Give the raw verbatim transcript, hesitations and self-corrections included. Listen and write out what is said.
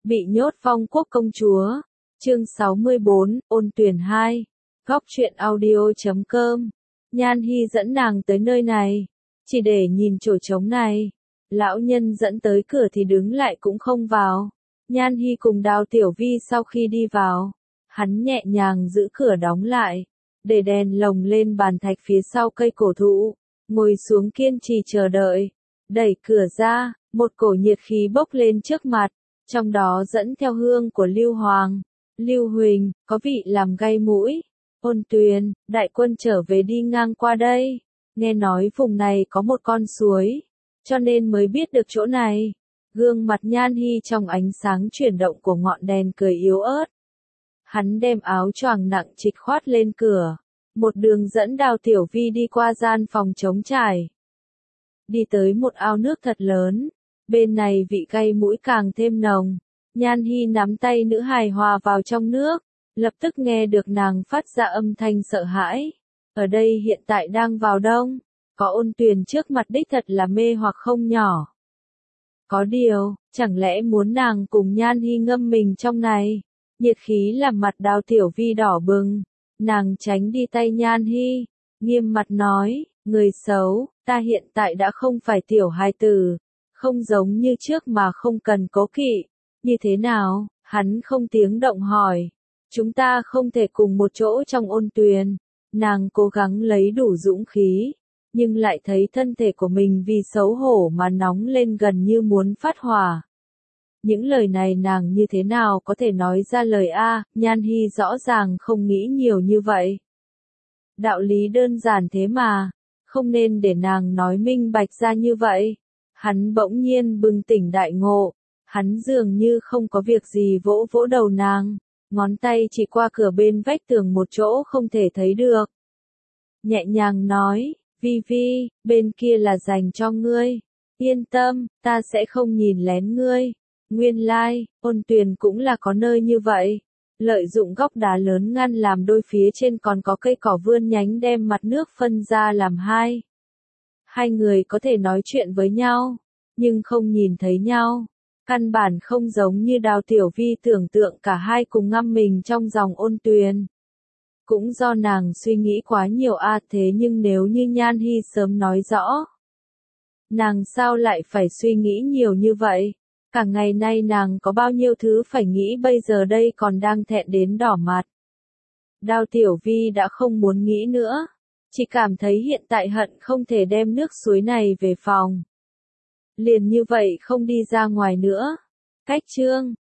Bị nhốt Phong Quốc công chúa. Chương sáu mươi bốn, ôn tuyển hai. Góc truyện audio chấm com. Nhan Hi dẫn nàng tới nơi này, chỉ để nhìn chỗ trống này. Lão nhân dẫn tới cửa thì đứng lại cũng không vào. Nhan Hi cùng Đào Tiểu Vi sau khi đi vào, hắn nhẹ nhàng giữ cửa đóng lại, để đèn lồng lên bàn thạch phía sau cây cổ thụ, ngồi xuống kiên trì chờ đợi. Đẩy cửa ra, một cổ nhiệt khí bốc lên trước mặt, trong đó dẫn theo hương của Lưu Hoàng, Lưu Huỳnh, có vị làm gay mũi. Ôn Tuyền, đại quân trở về đi ngang qua đây, nghe nói vùng này có một con suối, cho nên mới biết được chỗ này. Gương mặt Nhan Hi trong ánh sáng chuyển động của ngọn đèn cười yếu ớt. Hắn đem áo choàng nặng trịch khoát lên cửa, một đường dẫn Đào Tiểu Vi đi qua gian phòng trống trải. Đi tới một ao nước thật lớn, bên này vị cay mũi càng thêm nồng. Nhan Hi nắm tay nữ hài hòa vào trong nước, lập tức nghe được nàng phát ra âm thanh sợ hãi. Ở đây hiện tại đang vào đông, có Ôn Tuyền trước mặt đích thật là mê hoặc không nhỏ. Có điều, chẳng lẽ muốn nàng cùng Nhan Hi ngâm mình trong này? Nhiệt khí làm mặt Đào Tiểu Vi đỏ bừng, nàng tránh đi tay Nhan Hi, nghiêm mặt nói, người xấu, ta hiện tại đã không phải tiểu hài tử, không giống như trước mà không cần cố kỵ. Như thế nào? Hắn không tiếng động hỏi. Chúng ta không thể cùng một chỗ trong Ôn Tuyền. Nàng cố gắng lấy đủ dũng khí, nhưng lại thấy thân thể của mình vì xấu hổ mà nóng lên gần như muốn phát hỏa. Những lời này nàng như thế nào có thể nói ra lời a? Nhan Hi rõ ràng không nghĩ nhiều như vậy. Đạo lý đơn giản thế mà, không nên để nàng nói minh bạch ra như vậy. Hắn bỗng nhiên bừng tỉnh đại ngộ, hắn dường như không có việc gì vỗ vỗ đầu nàng, ngón tay chỉ qua cửa bên vách tường một chỗ không thể thấy được. Nhẹ nhàng nói, Vi Vi, bên kia là dành cho ngươi. Yên tâm, ta sẽ không nhìn lén ngươi. Nguyên lai, Ôn Tuyền cũng là có nơi như vậy. Lợi dụng góc đá lớn ngăn làm đôi phía trên còn có cây cỏ vươn nhánh đem mặt nước phân ra làm hai. Hai người có thể nói chuyện với nhau, nhưng không nhìn thấy nhau. Căn bản không giống như Đào Tiểu Vi tưởng tượng cả hai cùng ngâm mình trong dòng Ôn Tuyền. Cũng do nàng suy nghĩ quá nhiều a, thế nhưng nếu như Nhan Hi sớm nói rõ, nàng sao lại phải suy nghĩ nhiều như vậy? Cả ngày nay nàng có bao nhiêu thứ phải nghĩ bây giờ đây còn đang thẹn đến đỏ mặt. Đào Tiểu Vi đã không muốn nghĩ nữa, chỉ cảm thấy hiện tại hận không thể đem nước suối này về phòng. Liền như vậy không đi ra ngoài nữa. Cách chương